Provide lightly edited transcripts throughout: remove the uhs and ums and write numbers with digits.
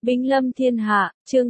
Binh lâm thiên hạ, chương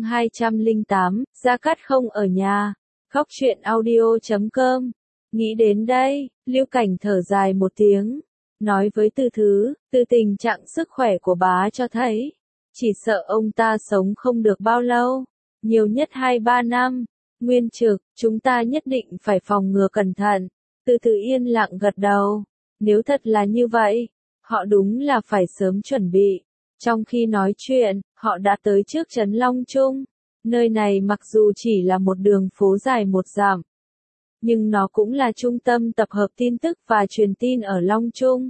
208, Gia Cát không ở nhà. Khóc chuyện audio.com. Nghĩ đến đây, Lưu Cảnh thở dài một tiếng, nói với Tư Thứ, từ tình trạng sức khỏe của bá cho thấy, chỉ sợ ông ta sống không được bao lâu, nhiều nhất 2-3 năm. Nguyên Trực, chúng ta nhất định phải phòng ngừa cẩn thận. Tư Thứ yên lặng gật đầu, nếu thật là như vậy, họ đúng là phải sớm chuẩn bị. Trong khi nói chuyện, họ đã tới trước trấn Long Trung. Nơi này mặc dù chỉ là một đường phố dài 1 dặm, nhưng nó cũng là trung tâm tập hợp tin tức và truyền tin ở Long Trung.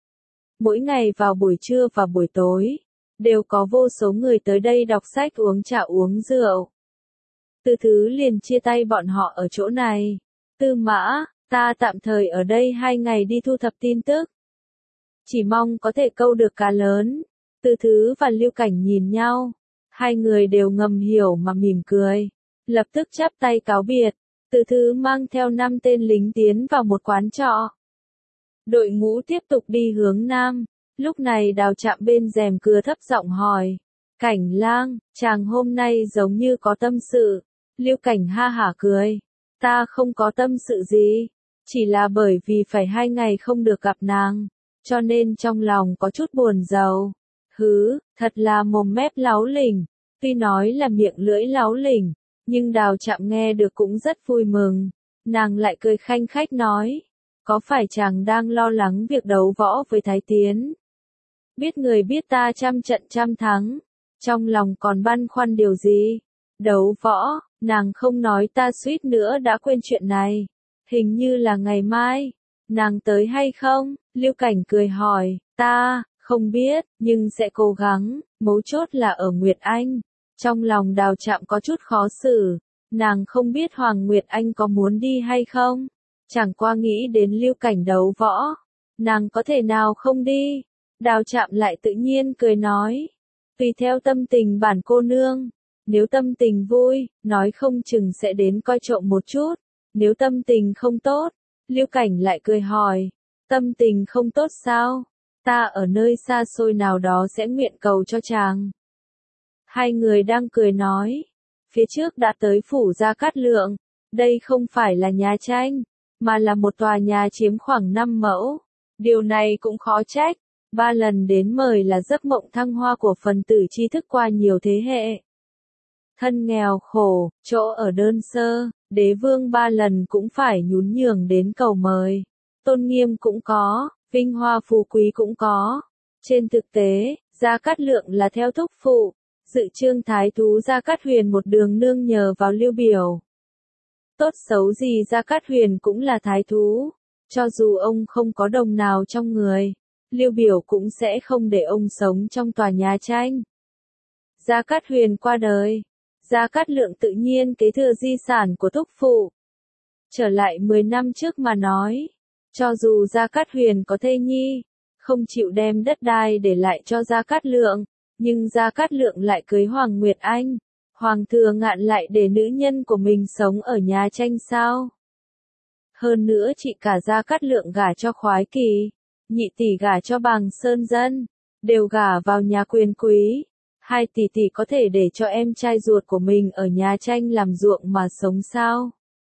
Mỗi ngày vào buổi trưa và buổi tối, đều có vô số người tới đây đọc sách, uống trà, uống rượu. Tư Thứ liền chia tay bọn họ ở chỗ này. Tư Mã, ta tạm thời ở đây 2 ngày đi thu thập tin tức. Chỉ mong có thể câu được cá lớn. Tư Thứ và Lưu Cảnh nhìn nhau. Hai người đều ngầm hiểu mà mỉm cười. Lập tức chắp tay cáo biệt. Tư Thứ mang theo 5 tên lính tiến vào một quán trọ. Đội ngũ tiếp tục đi hướng nam. Lúc này Đào Trạm bên rèm cửa thấp giọng hỏi. Cảnh lang, chàng hôm nay giống như có tâm sự. Lưu Cảnh ha hả cười. Ta không có tâm sự gì. Chỉ là bởi vì phải 2 ngày không được gặp nàng. Cho nên trong lòng có chút buồn rầu. Hứ, thật là mồm mép láu lỉnh. Tuy nói là miệng lưỡi láu lỉnh, nhưng Đào Trạm nghe được cũng rất vui mừng. Nàng lại cười khanh khách nói. Có phải chàng đang lo lắng việc đấu võ với Thái Tiến? Biết người biết ta trăm trận trăm thắng. Trong lòng còn băn khoăn điều gì? Đấu võ, nàng không nói ta suýt nữa đã quên chuyện này. Hình như là ngày mai. Nàng tới hay không? Lưu Cảnh cười hỏi. Ta, không biết, nhưng sẽ cố gắng. Mấu chốt là ở Nguyệt Anh. Trong lòng Đào Trạm có chút khó xử. Nàng không biết Hoàng Nguyệt Anh có muốn đi hay không. Chẳng qua nghĩ đến Lưu Cảnh đấu võ. Nàng có thể nào không đi? Đào Trạm lại tự nhiên cười nói. Tùy theo tâm tình bản cô nương. Nếu tâm tình vui, nói không chừng sẽ đến coi trộm một chút. Nếu tâm tình không tốt, Lưu Cảnh lại cười hỏi. Tâm tình không tốt sao? Ta ở nơi xa xôi nào đó sẽ nguyện cầu cho chàng. Hai người đang cười nói. Phía trước đã tới phủ Gia Cát Lượng. Đây không phải là nhà tranh, mà là một tòa nhà chiếm khoảng 5 mẫu. Điều này cũng khó trách. 3 lần đến mời là giấc mộng thăng hoa của phần tử tri thức qua nhiều thế hệ. Thân nghèo khổ, chỗ ở đơn sơ, đế vương 3 lần cũng phải nhún nhường đến cầu mời. Tôn nghiêm cũng có, vinh hoa phú quý cũng có. Trên thực tế, Gia Cát Lượng là theo thúc phụ. Dự trương thái thú Gia Cát Huyền một đường nương nhờ vào Lưu Biểu. Tốt xấu gì Gia Cát Huyền cũng là thái thú. Cho dù ông không có đồng nào trong người, Lưu Biểu cũng sẽ không để ông sống trong tòa nhà tranh. Gia Cát Huyền qua đời. Gia Cát Lượng tự nhiên kế thừa di sản của thúc phụ. Trở lại 10 năm trước mà nói. Cho dù Gia Cát Huyền có thê nhi, không chịu đem đất đai để lại cho Gia Cát Lượng. Nhưng Gia Cát Lượng lại cưới Hoàng Nguyệt Anh. Hoàng Thừa Ngạn lại để nữ nhân của mình sống ở nhà tranh sao? Hơn nữa chị cả Gia Cát Lượng gả cho Khoái Kỳ, nhị tỷ gả cho Bàng Sơn Dân, đều gả vào nhà quyền quý. 2 tỷ tỷ có thể để cho em trai ruột của mình ở nhà tranh làm ruộng mà sống sao?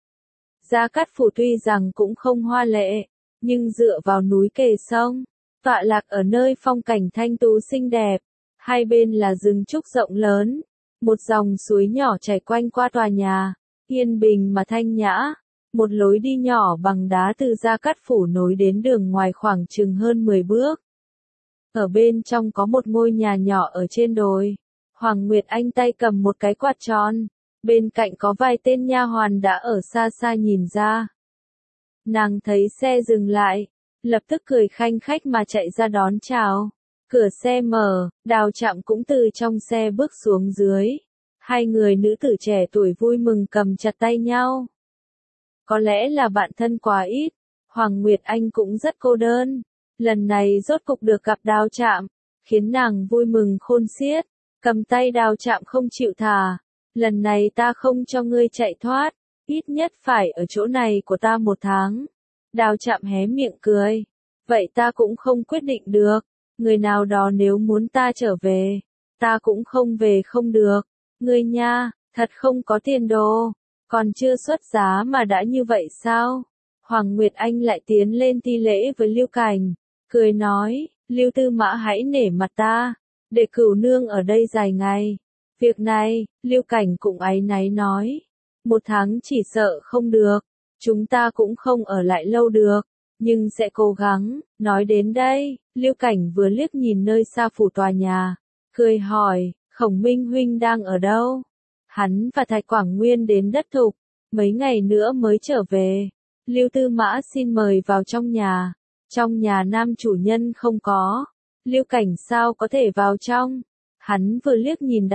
Gia Cát Phủ tuy rằng cũng không hoa lệ, nhưng dựa vào núi kề sông, tọa lạc ở nơi phong cảnh thanh tú xinh đẹp. Hai bên là rừng trúc rộng lớn, một dòng suối nhỏ chảy quanh qua tòa nhà, yên bình mà thanh nhã. Một lối đi nhỏ bằng đá từ Gia Cát Phủ nối đến đường ngoài khoảng chừng hơn 10 bước. Ở bên trong có một ngôi nhà nhỏ ở trên đồi. Hoàng Nguyệt Anh tay cầm một cái quạt tròn, bên cạnh có vài tên nha hoàn đã ở xa xa nhìn ra. Nàng thấy xe dừng lại, lập tức cười khanh khách mà chạy ra đón chào. Cửa xe mở, Đào Trạm cũng từ trong xe bước xuống dưới. Hai người nữ tử trẻ tuổi vui mừng cầm chặt tay nhau. Có lẽ là bạn thân quá ít, Hoàng Nguyệt Anh cũng rất cô đơn. Lần này rốt cục được gặp Đào Trạm, khiến nàng vui mừng khôn xiết. Cầm tay Đào Trạm không chịu thả. Lần này ta không cho ngươi chạy thoát, ít nhất phải ở chỗ này của ta 1 tháng. Đào Trạm hé miệng cười. Vậy ta cũng không quyết định được. Người nào đó nếu muốn ta trở về, ta cũng không về không được. Ngươi nha, thật không có tiền đồ, còn chưa xuất giá mà đã như vậy sao? Hoàng Nguyệt Anh lại tiến lên thi lễ với Lưu Cảnh, cười nói, Lưu Tư Mã hãy nể mặt ta, để cửu nương ở đây dài ngày. Việc này, Lưu Cảnh cũng áy náy nói, 1 tháng chỉ sợ không được, chúng ta cũng không ở lại lâu được, nhưng sẽ cố gắng. Nói đến đây, Lưu Cảnh vừa liếc nhìn nơi xa phủ tòa nhà, cười hỏi, Khổng Minh huynh đang ở đâu? Hắn và Thạch Quảng Nguyên đến đất Thục, mấy ngày nữa mới trở về. Lưu Tư Mã xin mời vào trong nhà. Trong nhà nam chủ nhân không có. Lưu Cảnh sao có thể vào trong? Hắn vừa liếc nhìn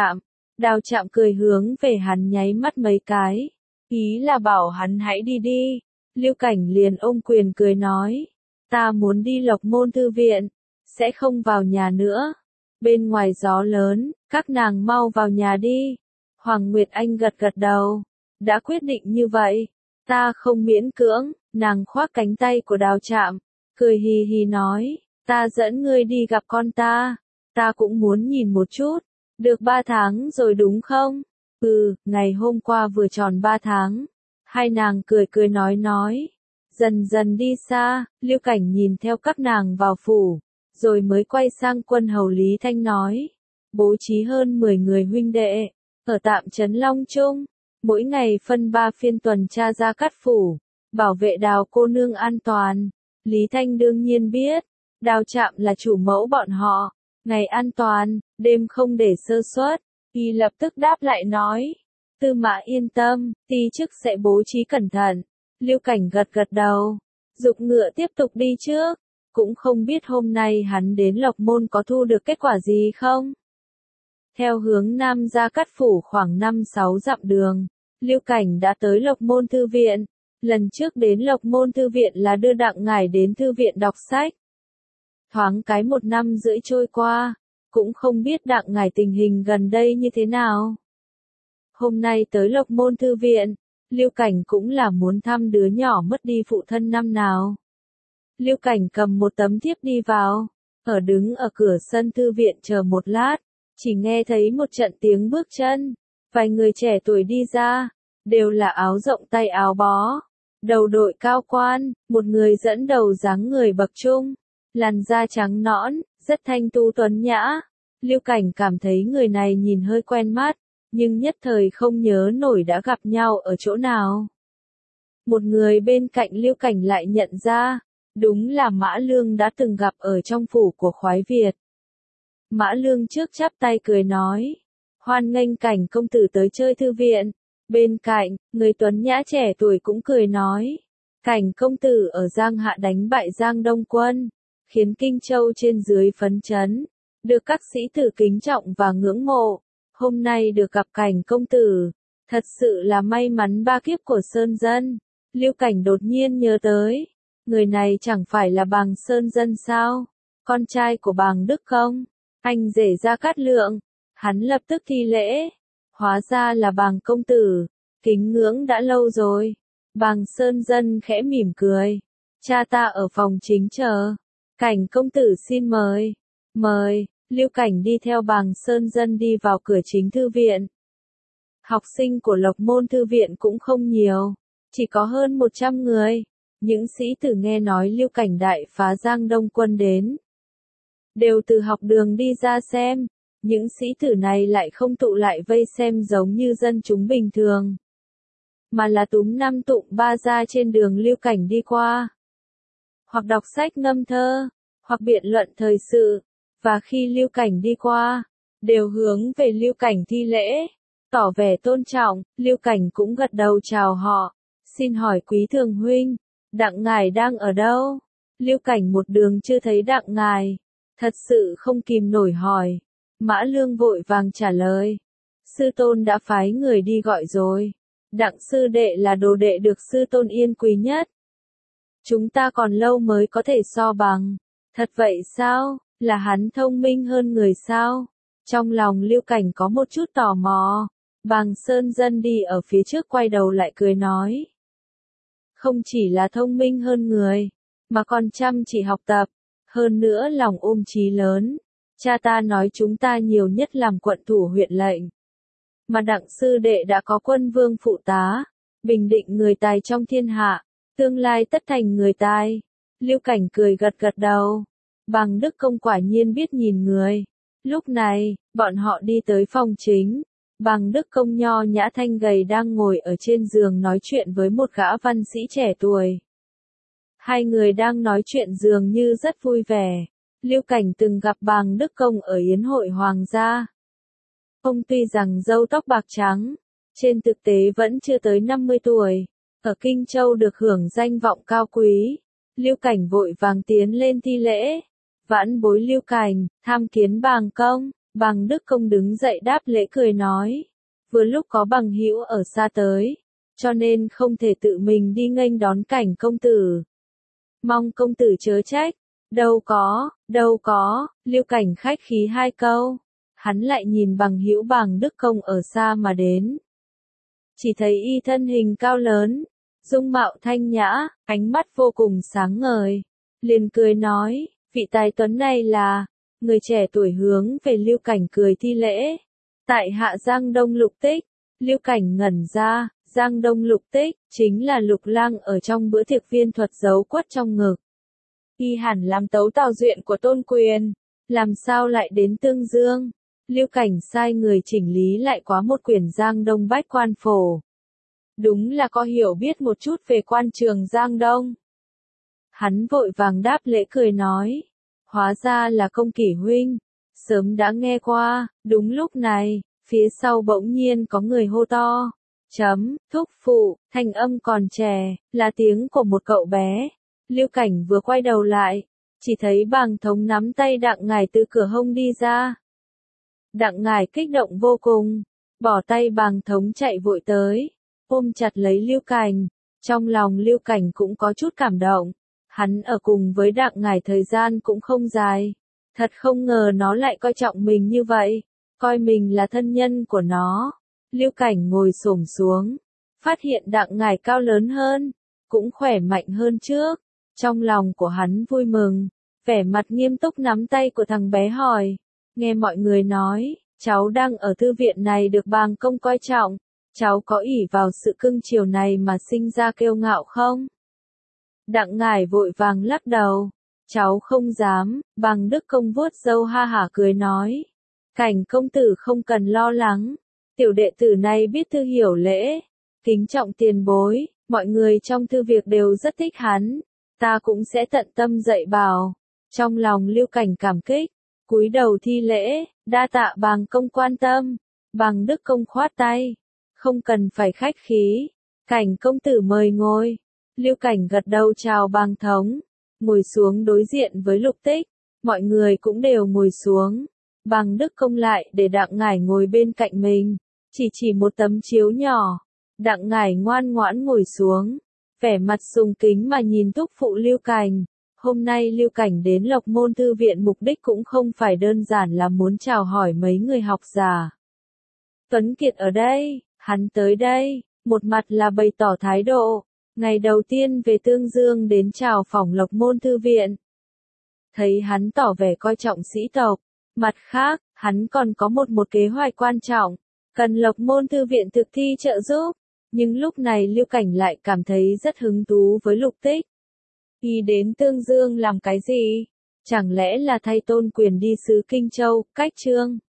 Đào Trạm cười hướng về hắn nháy mắt mấy cái. Ý là bảo hắn hãy đi đi. Lưu Cảnh liền ôm quyền cười nói. Ta muốn đi Lộc Môn Thư Viện. Sẽ không vào nhà nữa. Bên ngoài gió lớn, các nàng mau vào nhà đi. Hoàng Nguyệt Anh gật gật đầu. Đã quyết định như vậy. Ta không miễn cưỡng, nàng khoác cánh tay của Đào Trạm. Cười hì hì nói, ta dẫn ngươi đi gặp con ta. Ta cũng muốn nhìn một chút. Được 3 tháng rồi đúng không? Ngày hôm qua vừa tròn 3 tháng. Hai nàng cười cười nói. Dần dần đi xa, Lưu Cảnh nhìn theo các nàng vào phủ. Rồi mới quay sang quân hầu Lý Thanh nói. Bố trí hơn 10 người huynh đệ. Ở tạm trấn Long Trung. Mỗi ngày phân 3 phiên tuần tra ra cát phủ. Bảo vệ Đào cô nương an toàn. Lý Thanh đương nhiên biết. Đào Trạm là chủ mẫu bọn họ. Ngày an toàn, đêm không để sơ suất. Y lập tức đáp lại nói. Tư Mã yên tâm, ti chức sẽ bố trí cẩn thận. Lưu Cảnh gật gật đầu. Giục ngựa tiếp tục đi trước. Cũng không biết hôm nay hắn đến Lộc Môn có thu được kết quả gì không? Theo hướng Nam ra cát phủ khoảng 5-6 dặm đường. Lưu Cảnh đã tới Lộc Môn Thư Viện. Lần trước đến Lộc Môn Thư Viện là đưa Đặng Ngải đến thư viện đọc sách. Thoáng cái 1 năm rưỡi trôi qua, cũng không biết Đặng Ngải tình hình gần đây như thế nào. Hôm nay tới Lộc Môn Thư Viện, Lưu Cảnh cũng là muốn thăm đứa nhỏ mất đi phụ thân năm nào. Lưu Cảnh cầm một tấm thiếp đi vào, đứng ở cửa sân thư viện chờ một lát, chỉ nghe thấy một trận tiếng bước chân, vài người trẻ tuổi đi ra, đều là áo rộng tay áo bó, đầu đội cao quan, một người dẫn đầu dáng người bậc trung, làn da trắng nõn, rất thanh tu tuấn nhã. Lưu Cảnh cảm thấy người này nhìn hơi quen mắt, nhưng nhất thời không nhớ nổi đã gặp nhau ở chỗ nào. Một người bên cạnh Lưu Cảnh lại nhận ra, đúng là Mã Lương đã từng gặp ở trong phủ của khoái Việt. Mã Lương trước chắp tay cười nói, hoan nghênh Cảnh công tử tới chơi thư viện. Bên cạnh, người tuấn nhã trẻ tuổi cũng cười nói, Cảnh công tử ở Giang Hạ đánh bại Giang Đông Quân, khiến Kinh Châu trên dưới phấn chấn, được các sĩ tử kính trọng và ngưỡng mộ. Hôm nay được gặp Cảnh công tử, thật sự là may mắn 3 kiếp của Sơn Dân. Lưu Cảnh đột nhiên nhớ tới, người này chẳng phải là Bàng Sơn Dân sao? Con trai của Bàng Đức Công, anh rể Gia Cát Lượng. Hắn lập tức thi lễ, hóa ra là Bàng công tử, kính ngưỡng đã lâu rồi. Bàng Sơn Dân khẽ mỉm cười, cha ta ở phòng chính chờ. Cảnh công tử xin mời. Mời. Lưu Cảnh đi theo Bàng Sơn Dân đi vào cửa chính thư viện. Học sinh của Lộc Môn Thư Viện cũng không nhiều, chỉ có hơn 100 người. Những sĩ tử nghe nói Lưu Cảnh đại phá Giang Đông Quân đến, đều từ học đường đi ra xem. Những sĩ tử này lại không tụ lại vây xem giống như dân chúng bình thường, mà là túm năm tụng ba ra trên đường Lưu Cảnh đi qua, hoặc đọc sách ngâm thơ, hoặc biện luận thời sự. Và khi Lưu Cảnh đi qua, đều hướng về Lưu Cảnh thi lễ, tỏ vẻ tôn trọng. Lưu Cảnh cũng gật đầu chào họ, xin hỏi quý thường huynh, Đặng ngài đang ở đâu? Lưu Cảnh một đường chưa thấy Đặng ngài, thật sự không kìm nổi hỏi. Mã Lương vội vàng trả lời, sư tôn đã phái người đi gọi rồi. Đặng sư đệ là đồ đệ được sư tôn yên quý nhất, chúng ta còn lâu mới có thể so bằng. Thật vậy sao? Là hắn thông minh hơn người sao? Trong lòng Lưu Cảnh có một chút tò mò. Bàng Sơn Dân đi ở phía trước quay đầu lại cười nói, không chỉ là thông minh hơn người, mà còn chăm chỉ học tập, hơn nữa lòng ôm chí lớn. Cha ta nói chúng ta nhiều nhất làm quận thủ huyện lệnh. Mà Đặng sư đệ đã có quân vương phụ tá, bình định người tài trong thiên hạ, tương lai tất thành người tài. Lưu Cảnh cười gật gật đầu. Bằng Đức Công quả nhiên biết nhìn người. Lúc này, bọn họ đi tới phòng chính. Bằng Đức Công nho nhã thanh gầy đang ngồi ở trên giường nói chuyện với một gã văn sĩ trẻ tuổi. Hai người đang nói chuyện dường như rất vui vẻ. Lưu Cảnh từng gặp Bằng Đức Công ở yến hội hoàng gia. Ông tuy rằng râu tóc bạc trắng, trên thực tế vẫn chưa tới 50 tuổi, ở Kinh Châu được hưởng danh vọng cao quý. Lưu Cảnh vội vàng tiến lên thi lễ. Vãn bối Lưu Cảnh, tham kiến Bằng công. Bằng Đức Công đứng dậy đáp lễ cười nói. Vừa lúc có bằng hữu ở xa tới, cho nên không thể tự mình đi nghênh đón Cảnh công tử. Mong công tử chớ trách. Đâu có, Lưu Cảnh khách khí hai câu. Hắn lại nhìn bằng hữu Bằng Đức Công ở xa mà đến. Chỉ thấy y thân hình cao lớn, dung mạo thanh nhã, ánh mắt vô cùng sáng ngời. Liền cười nói, vị tài tuấn này là, người trẻ tuổi hướng về Lưu Cảnh cười thi lễ. Tại hạ Giang Đông Lục Tích. Lưu Cảnh ngẩn ra, Giang Đông Lục Tích, chính là Lục Lang ở trong bữa tiệc viên thuật giấu quất trong ngực. Y hẳn làm tấu tào duyện của Tôn Quyền, làm sao lại đến Tương Dương? Lưu Cảnh sai người chỉnh lý lại quá một quyển Giang Đông Bách Quan Phổ. Đúng là có hiểu biết một chút về quan trường Giang Đông. Hắn vội vàng đáp lễ cười nói, hóa ra là Công Kỷ huynh, sớm đã nghe qua. Đúng lúc này, phía sau bỗng nhiên có người hô to, thúc phụ, thanh âm còn trẻ, là tiếng của một cậu bé. Lưu Cảnh vừa quay đầu lại, chỉ thấy Bàng Thống nắm tay Đặng Ngải từ cửa hông đi ra. Đặng Ngải kích động vô cùng, bỏ tay Bàng Thống chạy vội tới, ôm chặt lấy Lưu Cảnh. Trong lòng Lưu Cảnh cũng có chút cảm động, hắn ở cùng với Đặng Ngải thời gian cũng không dài, thật không ngờ nó lại coi trọng mình như vậy, coi mình là thân nhân của nó. Lưu Cảnh ngồi xổm xuống, phát hiện Đặng Ngải cao lớn hơn, cũng khỏe mạnh hơn trước. Trong lòng của hắn vui mừng, vẻ mặt nghiêm túc nắm tay của thằng bé hỏi, nghe mọi người nói, cháu đang ở thư viện này được Bàng công coi trọng, cháu có ỷ vào sự cưng chiều này mà sinh ra kiêu ngạo không? Đặng Ngải vội vàng lắc đầu, cháu không dám. Bàng Đức Công vuốt râu ha hả cười nói, Cảnh công tử không cần lo lắng, tiểu đệ tử này biết thư hiểu lễ, kính trọng tiền bối, mọi người trong thư việc đều rất thích hắn. Ta cũng sẽ tận tâm dạy bảo. Trong lòng Lưu Cảnh cảm kích, cúi đầu thi lễ, đa tạ Bàng công quan tâm. Bàng Đức Công khoát tay, không cần phải khách khí, Cảnh công tử mời ngồi. Lưu Cảnh gật đầu chào Bàng Thống, ngồi xuống đối diện với Lục Tích, mọi người cũng đều ngồi xuống. Bàng Đức Công lại để Đặng Ngải ngồi bên cạnh mình, chỉ một tấm chiếu nhỏ. Đặng Ngải ngoan ngoãn ngồi xuống, vẻ mặt sùng kính mà nhìn thúc phụ Lưu Cảnh. Hôm nay Lưu Cảnh đến Lộc Môn Thư viện mục đích cũng không phải đơn giản là muốn chào hỏi mấy người học giả. Tuấn Kiệt ở đây, hắn tới đây, một mặt là bày tỏ thái độ, ngày đầu tiên về Tương Dương đến chào phỏng Lộc Môn Thư viện. Thấy hắn tỏ vẻ coi trọng sĩ tộc, mặt khác, hắn còn có một kế hoạch quan trọng, cần Lộc Môn Thư viện thực thi trợ giúp. Nhưng lúc này Lưu Cảnh lại cảm thấy rất hứng thú với Lục Tích. Y đến Tương Dương làm cái gì? Chẳng lẽ là thay Tôn Quyền đi sứ Kinh Châu, cách Trương?